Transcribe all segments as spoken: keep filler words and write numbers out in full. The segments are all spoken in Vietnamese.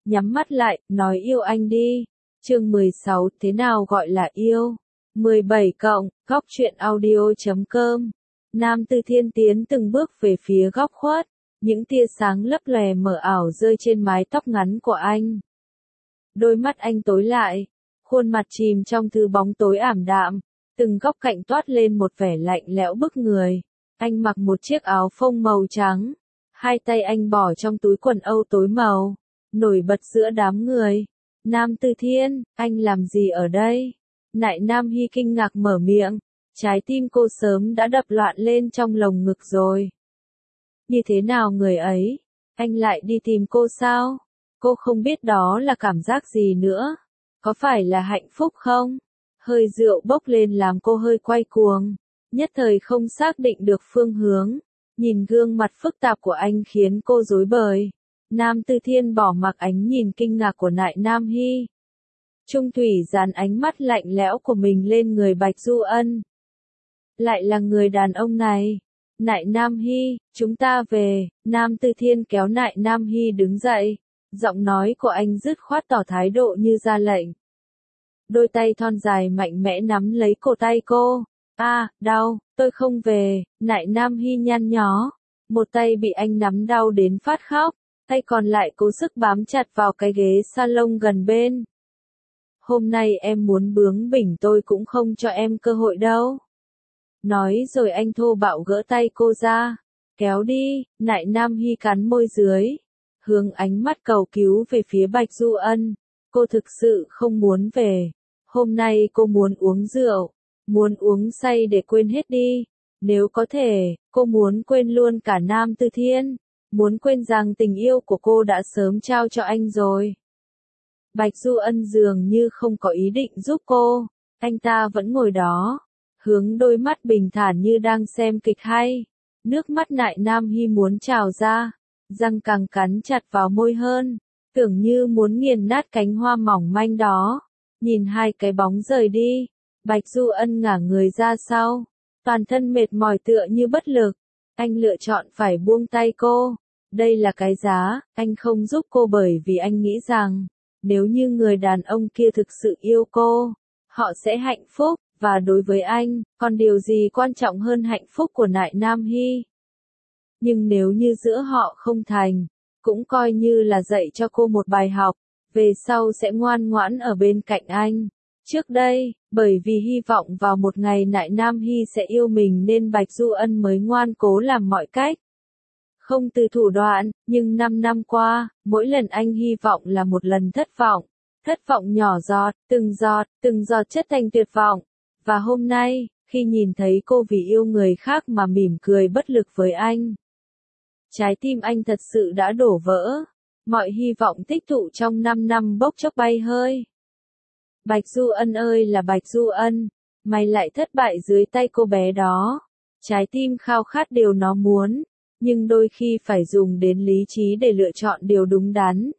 nhắm mắt lại, nói yêu anh đi. Chương mười sáu, thế nào gọi là yêu? mười bảy cộng, góc truyện audio chấm com. Nam Tư Thiên tiến từng bước về phía góc khuất, những tia sáng lấp lòe mờ ảo rơi trên mái tóc ngắn của anh. Đôi mắt anh tối lại, khuôn mặt chìm trong thứ bóng tối ảm đạm, từng góc cạnh toát lên một vẻ lạnh lẽo bức người. Anh mặc một chiếc áo phông màu trắng, hai tay anh bỏ trong túi quần âu tối màu, nổi bật giữa đám người. Nam Tư Thiên, anh làm gì ở đây? Nại Nam Hy kinh ngạc mở miệng, trái tim cô sớm đã đập loạn lên trong lồng ngực rồi. Như thế nào người ấy? Anh lại đi tìm cô sao? Cô không biết đó là cảm giác gì nữa. Có phải là hạnh phúc không? Hơi rượu bốc lên làm cô hơi quay cuồng, nhất thời không xác định được phương hướng. Nhìn gương mặt phức tạp của anh khiến cô rối bời. Nam Tư Thiên bỏ mặc ánh nhìn kinh ngạc của Nại Nam Hy. Trung Thủy dán ánh mắt lạnh lẽo của mình lên người Bạch Du Ân. Lại là người đàn ông này. Nại Nam Hy, chúng ta về. Nam Tư Thiên kéo Nại Nam Hy đứng dậy. Giọng nói của anh dứt khoát tỏ thái độ như ra lệnh. Đôi tay thon dài mạnh mẽ nắm lấy cổ tay cô. A, à, đau, tôi không về. Nại Nam Hy nhăn nhó. Một tay bị anh nắm đau đến phát khóc, tay còn lại cố sức bám chặt vào cái ghế salon gần bên. Hôm nay em muốn bướng bỉnh tôi cũng không cho em cơ hội đâu. Nói rồi anh thô bạo gỡ tay cô ra. Kéo đi. Nại Nam Hy cắn môi dưới, hướng ánh mắt cầu cứu về phía Bạch Du Ân. Cô thực sự không muốn về. Hôm nay cô muốn uống rượu, muốn uống say để quên hết đi. Nếu có thể, cô muốn quên luôn cả Nam Tư Thiên, muốn quên rằng tình yêu của cô đã sớm trao cho anh rồi. Bạch Du Ân dường như không có ý định giúp cô, anh ta vẫn ngồi đó, hướng đôi mắt bình thản như đang xem kịch hay. Nước mắt Nại Nam Hy muốn trào ra, răng càng cắn chặt vào môi hơn, tưởng như muốn nghiền nát cánh hoa mỏng manh đó. Nhìn hai cái bóng rời đi, Bạch Du Ân ngả người ra sau, toàn thân mệt mỏi tựa như bất lực. Anh lựa chọn phải buông tay cô. Đây là cái giá, anh không giúp cô bởi vì anh nghĩ rằng, nếu như người đàn ông kia thực sự yêu cô, họ sẽ hạnh phúc, và đối với anh, còn điều gì quan trọng hơn hạnh phúc của Nại Nam Hy. Nhưng nếu như giữa họ không thành, cũng coi như là dạy cho cô một bài học, về sau sẽ ngoan ngoãn ở bên cạnh anh. Trước đây, bởi vì hy vọng vào một ngày Nại Nam Hy sẽ yêu mình nên Bạch Du Ân mới ngoan cố làm mọi cách. Không từ thủ đoạn, nhưng năm năm qua, mỗi lần anh hy vọng là một lần thất vọng. Thất vọng nhỏ giọt, từng giọt, từng giọt chất thành tuyệt vọng. Và hôm nay, khi nhìn thấy cô vì yêu người khác mà mỉm cười bất lực với anh, trái tim anh thật sự đã đổ vỡ. Mọi hy vọng tích tụ trong năm năm bốc chốc bay hơi. Bạch Du Ân ơi là Bạch Du Ân, mày lại thất bại dưới tay cô bé đó. Trái tim khao khát điều nó muốn, nhưng đôi khi phải dùng đến lý trí để lựa chọn điều đúng đắn.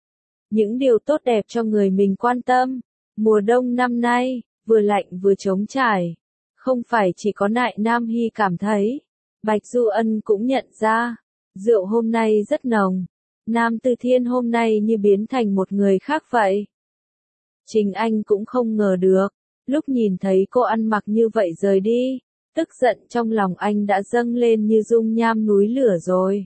Những điều tốt đẹp cho người mình quan tâm. Mùa đông năm nay, vừa lạnh vừa trống trải. Không phải chỉ có Nại Nam Hy cảm thấy. Bạch Du Ân cũng nhận ra, rượu hôm nay rất nồng. Nam Tư Thiên hôm nay như biến thành một người khác vậy. Chính anh cũng không ngờ được, lúc nhìn thấy cô ăn mặc như vậy rời đi, tức giận trong lòng anh đã dâng lên như dung nham núi lửa rồi.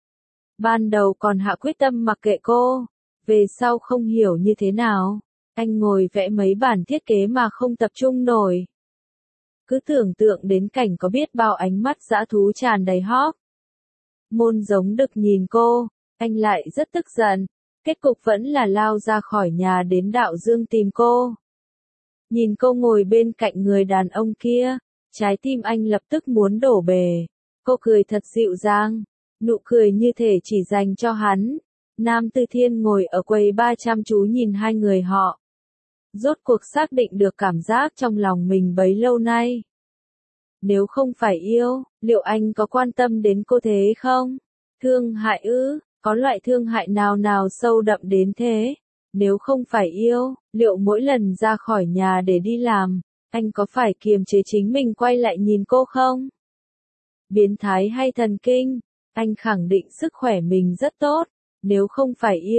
Ban đầu còn hạ quyết tâm mặc kệ cô, về sau không hiểu như thế nào, anh ngồi vẽ mấy bản thiết kế mà không tập trung nổi. Cứ tưởng tượng đến cảnh có biết bao ánh mắt dã thú tràn đầy hóc môn giống đực nhìn cô, anh lại rất tức giận. Kết cục vẫn là lao ra khỏi nhà đến Đạo Dương tìm cô. Nhìn cô ngồi bên cạnh người đàn ông kia, trái tim anh lập tức muốn đổ bể. Cô cười thật dịu dàng, nụ cười như thể chỉ dành cho hắn. Nam Tư Thiên ngồi ở quầy ba chăm chú nhìn hai người họ. Rốt cuộc xác định được cảm giác trong lòng mình bấy lâu nay. Nếu không phải yêu, liệu anh có quan tâm đến cô thế không? Thương hại ư? Có loại thương hại nào nào sâu đậm đến thế? Nếu không phải yêu, liệu mỗi lần ra khỏi nhà để đi làm, anh có phải kiềm chế chính mình quay lại nhìn cô không? Biến thái hay thần kinh? Anh khẳng định sức khỏe mình rất tốt. Nếu không phải yêu,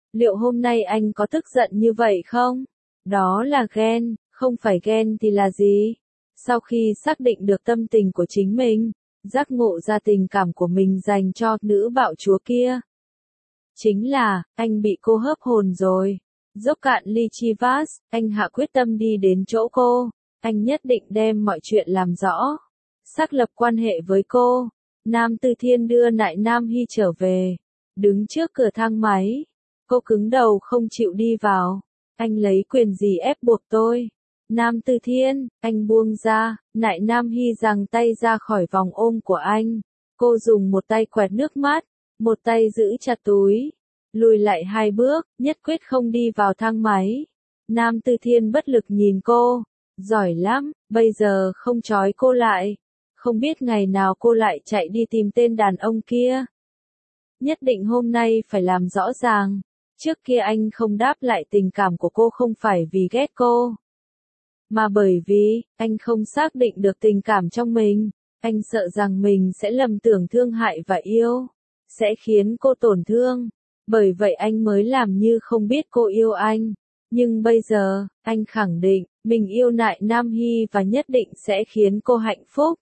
Liệu hôm nay anh có tức giận như vậy không? Đó là ghen, không phải ghen thì là gì? Sau khi xác định được tâm tình của chính mình, giác ngộ ra tình cảm của mình dành cho nữ bạo chúa kia. Chính là, anh bị cô hớp hồn rồi. Dốc cạn ly Chivas, anh hạ quyết tâm đi đến chỗ cô. Anh nhất định đem mọi chuyện làm rõ. Xác lập quan hệ với cô. Nam Tư Thiên đưa Nại Nam Hy trở về. Đứng trước cửa thang máy. Cô cứng đầu không chịu đi vào. Anh lấy quyền gì ép buộc tôi? Nam Tư Thiên, anh buông ra. Nại Nam Hy giằng tay ra khỏi vòng ôm của anh. Cô dùng một tay quẹt nước mắt, một tay giữ chặt túi. Lùi lại hai bước, nhất quyết không đi vào thang máy. Nam Tư Thiên bất lực nhìn cô. Giỏi lắm, bây giờ không trói cô lại. Không biết ngày nào cô lại chạy đi tìm tên đàn ông kia. Nhất định hôm nay phải làm rõ ràng. Trước kia anh không đáp lại tình cảm của cô không phải vì ghét cô. Mà bởi vì, anh không xác định được tình cảm trong mình. Anh sợ rằng mình sẽ lầm tưởng thương hại và yêu. Sẽ khiến cô tổn thương. Bởi vậy anh mới làm như không biết cô yêu anh. Nhưng bây giờ, anh khẳng định, mình yêu Nại Nam Hy và nhất định sẽ khiến cô hạnh phúc.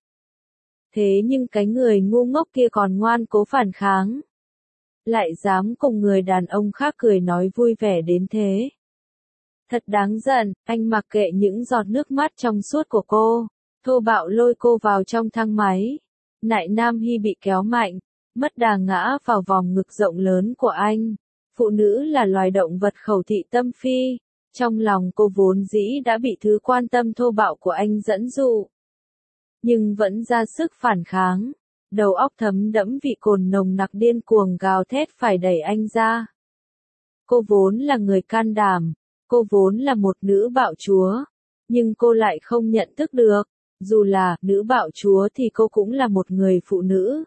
Thế nhưng cái người ngu ngốc kia còn ngoan cố phản kháng. Lại dám cùng người đàn ông khác cười nói vui vẻ đến thế. Thật đáng giận, anh mặc kệ những giọt nước mắt trong suốt của cô. Thô bạo lôi cô vào trong thang máy. Nại Nam Hy bị kéo mạnh, mất đà ngã vào vòng ngực rộng lớn của anh. Phụ nữ là loài động vật khẩu thị tâm phi. Trong lòng cô vốn dĩ đã bị thứ quan tâm thô bạo của anh dẫn dụ. Nhưng vẫn ra sức phản kháng. Đầu óc thấm đẫm vị cồn nồng nặc điên cuồng gào thét phải đẩy anh ra. Cô vốn là người can đảm. Cô vốn là một nữ bạo chúa. Nhưng cô lại không nhận thức được. Dù là nữ bạo chúa thì cô cũng là một người phụ nữ.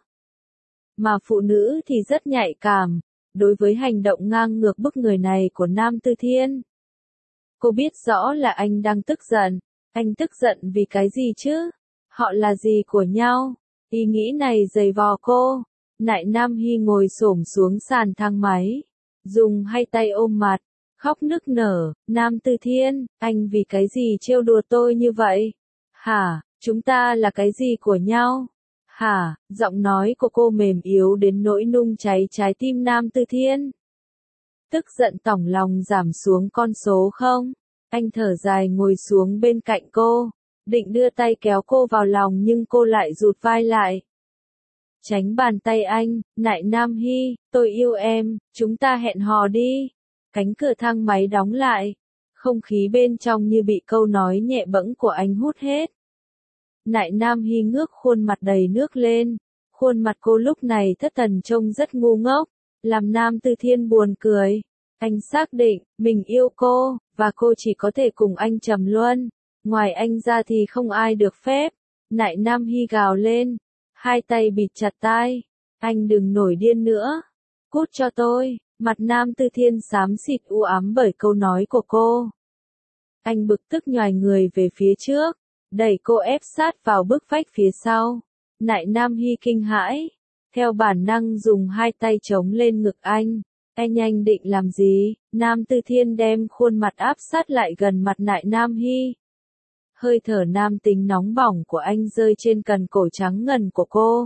Mà phụ nữ thì rất nhạy cảm. Đối với hành động ngang ngược bức người này của Nam Tư Thiên. Cô biết rõ là anh đang tức giận. Anh tức giận vì cái gì chứ? Họ là gì của nhau? Ý nghĩ này giày vò cô. Nại Nam Hy ngồi xổm xuống sàn thang máy. Dùng hai tay ôm mặt. Khóc nức nở. Nam Tư Thiên, anh vì cái gì trêu đùa tôi như vậy? Hả, chúng ta là cái gì của nhau? Hả, giọng nói của cô mềm yếu đến nỗi nung cháy trái tim Nam Tư Thiên. Tức giận tỏng lòng giảm xuống con số không? Anh thở dài ngồi xuống bên cạnh cô. Định đưa tay kéo cô vào lòng nhưng cô lại rụt vai lại. Tránh bàn tay anh, Nại Nam Hy, tôi yêu em, chúng ta hẹn hò đi. Cánh cửa thang máy đóng lại. Không khí bên trong như bị câu nói nhẹ bẫng của anh hút hết. Nại Nam Hy ngước khuôn mặt đầy nước lên. Khuôn mặt cô lúc này thất thần trông rất ngu ngốc. Làm Nam Tư Thiên buồn cười. Anh xác định, mình yêu cô, và cô chỉ có thể cùng anh trầm luân. Ngoài anh ra thì không ai được phép. Nại Nam Hy gào lên. Hai tay bịt chặt tai. Anh đừng nổi điên nữa. Cút cho tôi. Mặt Nam Tư Thiên xám xịt u ám bởi câu nói của cô. Anh bực tức nhoài người về phía trước. Đẩy cô ép sát vào bức vách phía sau. Nại Nam Hy kinh hãi. Theo bản năng dùng hai tay chống lên ngực anh. Anh nhanh định làm gì? Nam Tư Thiên đem khuôn mặt áp sát lại gần mặt Nại Nam Hy. Hơi thở nam tính nóng bỏng của anh rơi trên cần cổ trắng ngần của cô.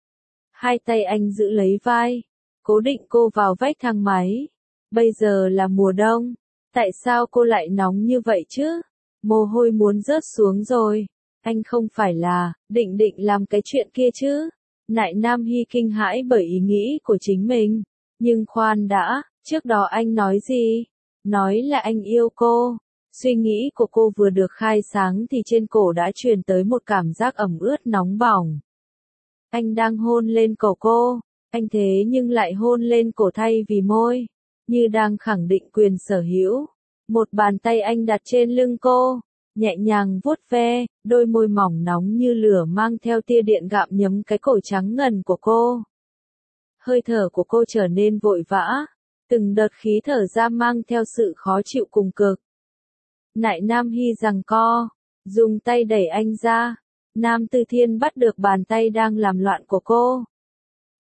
Hai tay anh giữ lấy vai. Cố định cô vào vách thang máy. Bây giờ là mùa đông. Tại sao cô lại nóng như vậy chứ? Mồ hôi muốn rớt xuống rồi. Anh không phải là, định định làm cái chuyện kia chứ? Nại Nam Hy kinh hãi bởi ý nghĩ của chính mình. Nhưng khoan đã, trước đó anh nói gì? Nói là anh yêu cô. Suy nghĩ của cô vừa được khai sáng thì trên cổ đã truyền tới một cảm giác ẩm ướt nóng bỏng. Anh đang hôn lên cổ cô. Anh thế nhưng lại hôn lên cổ thay vì môi. Như đang khẳng định quyền sở hữu. Một bàn tay anh đặt trên lưng cô. Nhẹ nhàng vuốt ve, đôi môi mỏng nóng như lửa mang theo tia điện gặm nhấm cái cổ trắng ngần của cô. Hơi thở của cô trở nên vội vã. Từng đợt khí thở ra mang theo sự khó chịu cùng cực. Nại Nam Hy giằng co. Dùng tay đẩy anh ra. Nam Tư Thiên bắt được bàn tay đang làm loạn của cô.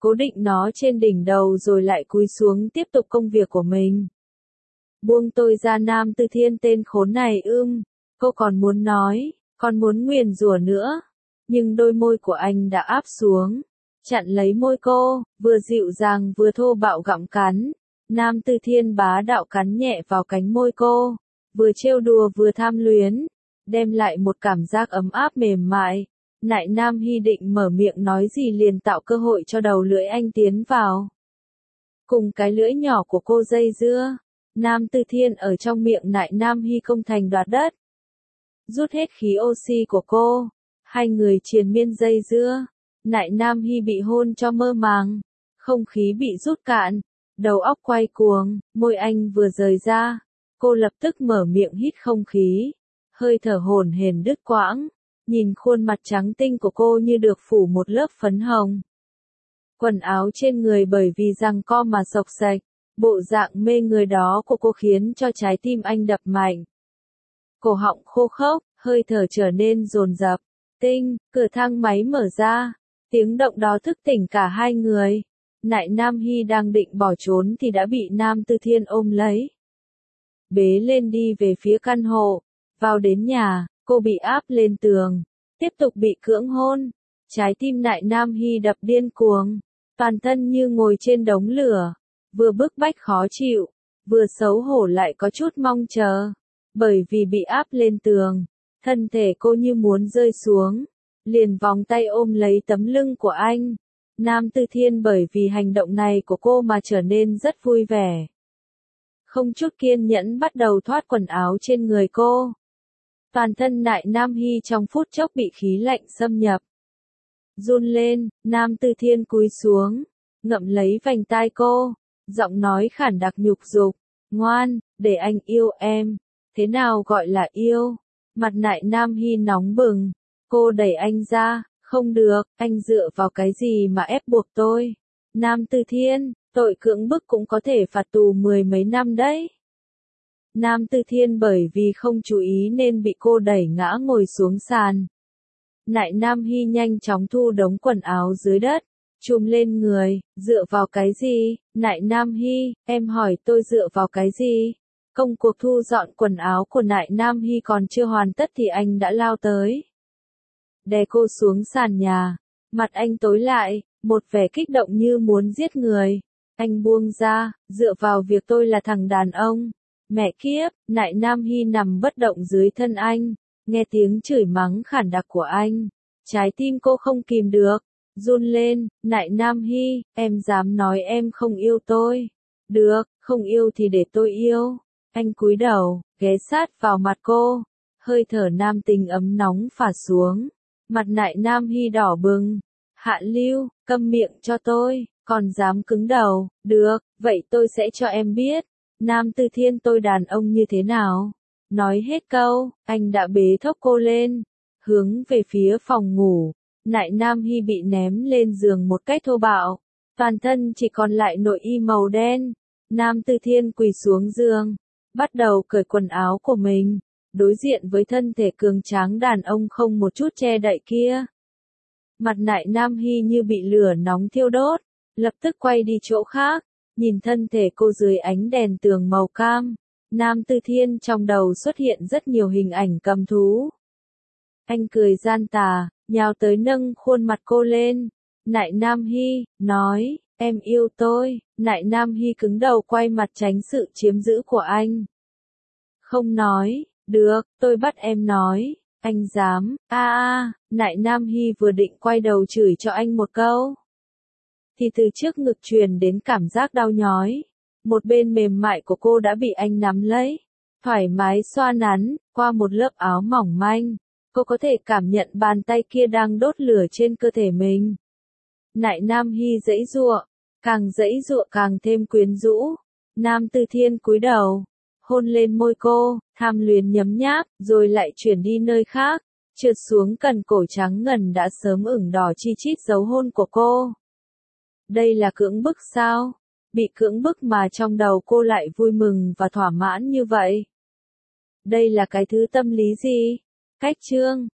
cố định nó trên đỉnh đầu rồi lại cúi xuống tiếp tục công việc của mình. Buông tôi ra, Nam Tư Thiên tên khốn này ưm, cô còn muốn nói, còn muốn nguyền rủa nữa, nhưng đôi môi của anh đã áp xuống, chặn lấy môi cô, vừa dịu dàng vừa thô bạo gặm cắn. Nam Tư Thiên bá đạo cắn nhẹ vào cánh môi cô, vừa trêu đùa vừa tham luyến, đem lại một cảm giác ấm áp mềm mại. Nại Nam Hy định mở miệng nói gì liền tạo cơ hội cho đầu lưỡi anh tiến vào. Cùng cái lưỡi nhỏ của cô dây dưa, Nam Tư Thiên ở trong miệng Nại Nam Hy công thành đoạt đất. Rút hết khí oxy của cô, hai người triền miên dây dưa, Nại Nam Hy bị hôn cho mơ màng, không khí bị rút cạn, đầu óc quay cuồng, môi anh vừa rời ra, cô lập tức mở miệng hít không khí, hơi thở hổn hển đứt quãng, nhìn khuôn mặt trắng tinh của cô như được phủ một lớp phấn hồng. Quần áo trên người bởi vì giằng co mà xộc xệch, bộ dạng mê người đó của cô khiến cho trái tim anh đập mạnh. Cổ họng khô khốc, hơi thở trở nên dồn dập. Tinh, cửa thang máy mở ra, tiếng động đó thức tỉnh cả hai người. Nại Nam Hy đang định bỏ trốn thì đã bị Nam Tư Thiên ôm lấy. Bế lên đi về phía căn hộ, vào đến nhà, cô bị áp lên tường, tiếp tục bị cưỡng hôn. Trái tim Nại Nam Hy đập điên cuồng, toàn thân như ngồi trên đống lửa, vừa bức bách khó chịu, vừa xấu hổ lại có chút mong chờ. Bởi vì bị áp lên tường, thân thể cô như muốn rơi xuống, liền vòng tay ôm lấy tấm lưng của anh. Nam Tư Thiên bởi vì hành động này của cô mà trở nên rất vui vẻ. Không chút kiên nhẫn bắt đầu thoát quần áo trên người cô. Toàn thân Nại Nam Hy trong phút chốc bị khí lạnh xâm nhập. Run lên, Nam Tư Thiên cúi xuống, ngậm lấy vành tai cô, giọng nói khản đặc nhục dục, ngoan, để anh yêu em. Thế nào gọi là yêu? Mặt Nại Nam Hy nóng bừng, cô đẩy anh ra, không được, anh dựa vào cái gì mà ép buộc tôi? Nam Tư Thiên, tội cưỡng bức cũng có thể phạt tù mười mấy năm đấy. Nam Tư Thiên bởi vì không chú ý nên bị cô đẩy ngã ngồi xuống sàn. Nại Nam Hy nhanh chóng thu đống quần áo dưới đất, chùm lên người, dựa vào cái gì? Nại Nam Hy, em hỏi tôi dựa vào cái gì? Công cuộc thu dọn quần áo của Nại Nam Hy còn chưa hoàn tất thì anh đã lao tới. Đè cô xuống sàn nhà, mặt anh tối lại, một vẻ kích động như muốn giết người. Anh buông ra, dựa vào việc tôi là thằng đàn ông. Mẹ kiếp, Nại Nam Hy nằm bất động dưới thân anh, nghe tiếng chửi mắng khản đặc của anh. Trái tim cô không kìm được, run lên. Nại Nam Hy, em dám nói em không yêu tôi? Được, không yêu thì để tôi yêu. Anh cúi đầu, ghé sát vào mặt cô, hơi thở nam tính ấm nóng phả xuống. Mặt Nại Nam Hy đỏ bừng. Hạ lưu, câm miệng cho tôi, còn dám cứng đầu? Được, vậy tôi sẽ cho em biết. Nam Tư Thiên tôi đàn ông như thế nào? Nói hết câu, anh đã bế thốc cô lên, hướng về phía phòng ngủ. Nại Nam Hy bị ném lên giường một cách thô bạo, toàn thân chỉ còn lại nội y màu đen. Nam Tư Thiên quỳ xuống giường, bắt đầu cởi quần áo của mình, đối diện với thân thể cường tráng đàn ông không một chút che đậy kia. Mặt Nại Nam Hy như bị lửa nóng thiêu đốt, lập tức quay đi chỗ khác, nhìn thân thể cô dưới ánh đèn tường màu cam. Nam Tư Thiên trong đầu xuất hiện rất nhiều hình ảnh cầm thú. Anh cười gian tà, nhào tới nâng khuôn mặt cô lên. Nại Nam Hy, nói, em yêu tôi. Nại Nam Hy cứng đầu quay mặt tránh sự chiếm giữ của anh. Không nói, được, tôi bắt em nói. Anh dám, a a, Nại Nam Hy vừa định quay đầu chửi cho anh một câu, thì từ trước ngực truyền đến cảm giác đau nhói. Một bên mềm mại của cô đã bị anh nắm lấy, thoải mái xoa nắn, qua một lớp áo mỏng manh. Cô có thể cảm nhận bàn tay kia đang đốt lửa trên cơ thể mình. Nại Nam Hy giãy giụa, càng giãy giụa càng thêm quyến rũ. Nam Tư Thiên cúi đầu, hôn lên môi cô, tham luyến nhấm nháp, rồi lại chuyển đi nơi khác, trượt xuống cần cổ trắng ngần đã sớm ửng đỏ chi chít dấu hôn của cô. Đây là cưỡng bức sao? Bị cưỡng bức mà trong đầu cô lại vui mừng và thỏa mãn như vậy. Đây là cái thứ tâm lý gì? Cách chương